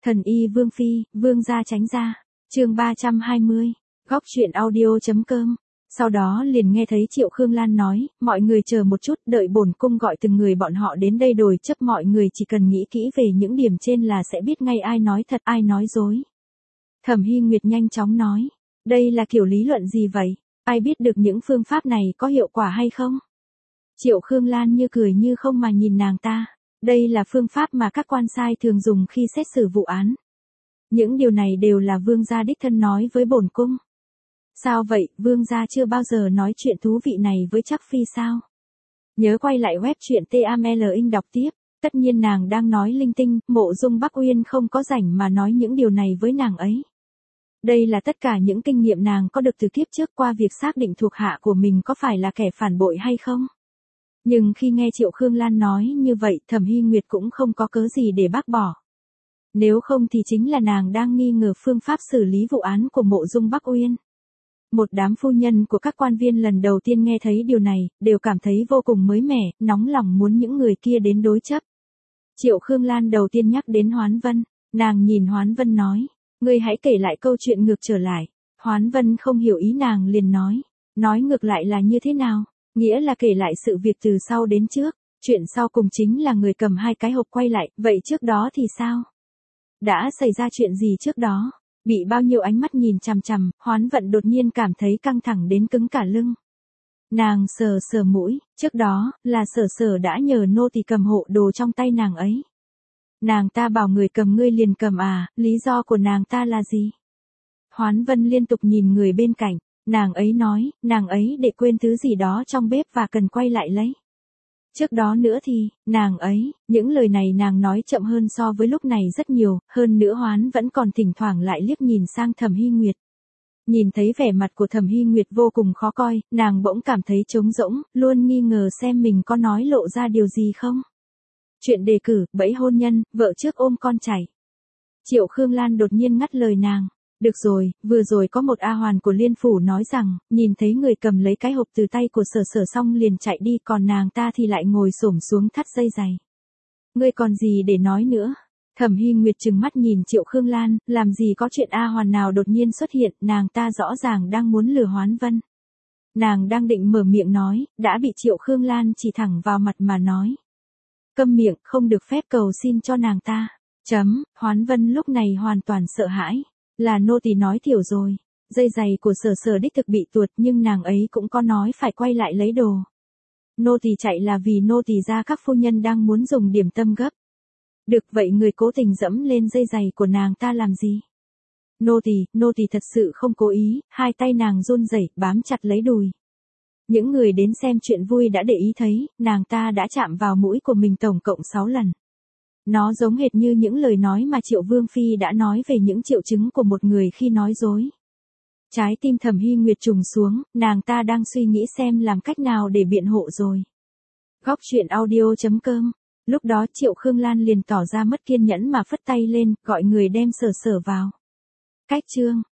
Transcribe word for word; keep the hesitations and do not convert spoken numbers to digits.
Thần y Vương Phi, Vương gia tránh ra. Chương ba trăm hai mươi. Góc truyện audio.com. Sau đó liền nghe thấy Triệu Khương Lan nói, mọi người chờ một chút, đợi bổn cung gọi từng người bọn họ đến đây đổi chấp, mọi người chỉ cần nghĩ kỹ về những điểm trên là sẽ biết ngay ai nói thật ai nói dối. Thẩm Hy Nguyệt nhanh chóng nói, đây là kiểu lý luận gì vậy, ai biết được những phương pháp này có hiệu quả hay không? Triệu Khương Lan như cười như không mà nhìn nàng ta, đây là phương pháp mà các quan sai thường dùng khi xét xử vụ án. Những điều này đều là vương gia đích thân nói với bổn cung. Sao vậy, vương gia chưa bao giờ nói chuyện thú vị này với Trác Phi sao? Nhớ quay lại web truyện tê a em lờ inh đọc tiếp, tất nhiên nàng đang nói linh tinh, Mộ Dung Bắc Uyên không có rảnh mà nói những điều này với nàng ấy. Đây là tất cả những kinh nghiệm nàng có được từ kiếp trước qua việc xác định thuộc hạ của mình có phải là kẻ phản bội hay không. Nhưng khi nghe Triệu Khương Lan nói như vậy, Thẩm Hy Nguyệt cũng không có cớ gì để bác bỏ. Nếu không thì chính là nàng đang nghi ngờ phương pháp xử lý vụ án của Mộ Dung Bắc Uyên. Một đám phu nhân của các quan viên lần đầu tiên nghe thấy điều này, đều cảm thấy vô cùng mới mẻ, nóng lòng muốn những người kia đến đối chấp. Triệu Khương Lan đầu tiên nhắc đến Hoán Vân, nàng nhìn Hoán Vân nói, ngươi hãy kể lại câu chuyện ngược trở lại. Hoán Vân không hiểu ý nàng liền nói, nói ngược lại là như thế nào, nghĩa là kể lại sự việc từ sau đến trước, chuyện sau cùng chính là người cầm hai cái hộp quay lại, vậy trước đó thì sao? Đã xảy ra chuyện gì trước đó? Bị bao nhiêu ánh mắt nhìn chằm chằm, Hoán Vận đột nhiên cảm thấy căng thẳng đến cứng cả lưng. Nàng sờ sờ mũi, trước đó, là Sở Sở đã nhờ nô tỳ cầm hộ đồ trong tay nàng ấy. Nàng ta bảo người cầm ngươi liền cầm à, lý do của nàng ta là gì? Hoán Vân liên tục nhìn người bên cạnh, nàng ấy nói, nàng ấy để quên thứ gì đó trong bếp và cần quay lại lấy. Trước đó nữa thì, nàng ấy, những lời này nàng nói chậm hơn so với lúc này rất nhiều, hơn nữa Hoán vẫn còn thỉnh thoảng lại liếc nhìn sang Thẩm Hy Nguyệt. Nhìn thấy vẻ mặt của Thẩm Hy Nguyệt vô cùng khó coi, nàng bỗng cảm thấy trống rỗng, luôn nghi ngờ xem mình có nói lộ ra điều gì không. Chuyện đề cử, bẫy hôn nhân, vợ trước ôm con chạy. Triệu Khương Lan đột nhiên ngắt lời nàng. Được rồi, vừa rồi có một A Hoàn của Liên Phủ nói rằng, nhìn thấy người cầm lấy cái hộp từ tay của Sở Sở xong liền chạy đi, còn nàng ta thì lại ngồi xổm xuống thắt dây giày. Ngươi còn gì để nói nữa? Thẩm Hy Nguyệt trừng mắt nhìn Triệu Khương Lan, làm gì có chuyện A Hoàn nào đột nhiên xuất hiện, nàng ta rõ ràng đang muốn lừa Hoán Vân. Nàng đang định mở miệng nói, đã bị Triệu Khương Lan chỉ thẳng vào mặt mà nói. Câm miệng, không được phép cầu xin cho nàng ta. Chấm, Hoán Vân lúc này hoàn toàn sợ hãi. Là nô tỳ nói thiểu rồi, dây giày của Sở Sở đích thực bị tuột nhưng nàng ấy cũng có nói phải quay lại lấy đồ. Nô tỳ chạy là vì nô tỳ ra các phu nhân đang muốn dùng điểm tâm gấp. Được vậy người cố tình dẫm lên dây giày của nàng ta làm gì? Nô tỳ, nô tỳ thật sự không cố ý, hai tay nàng run rẩy bám chặt lấy đùi. Những người đến xem chuyện vui đã để ý thấy, nàng ta đã chạm vào mũi của mình tổng cộng sáu lần. Nó giống hệt như những lời nói mà Triệu Vương Phi đã nói về những triệu chứng của một người khi nói dối. Trái tim Thẩm Hy Nguyệt trùng xuống, nàng ta đang suy nghĩ xem làm cách nào để biện hộ rồi. Góc truyện audio.com. Lúc đó Triệu Khương Lan liền tỏ ra mất kiên nhẫn mà phất tay lên, gọi người đem Sở Sở vào. Cách chương.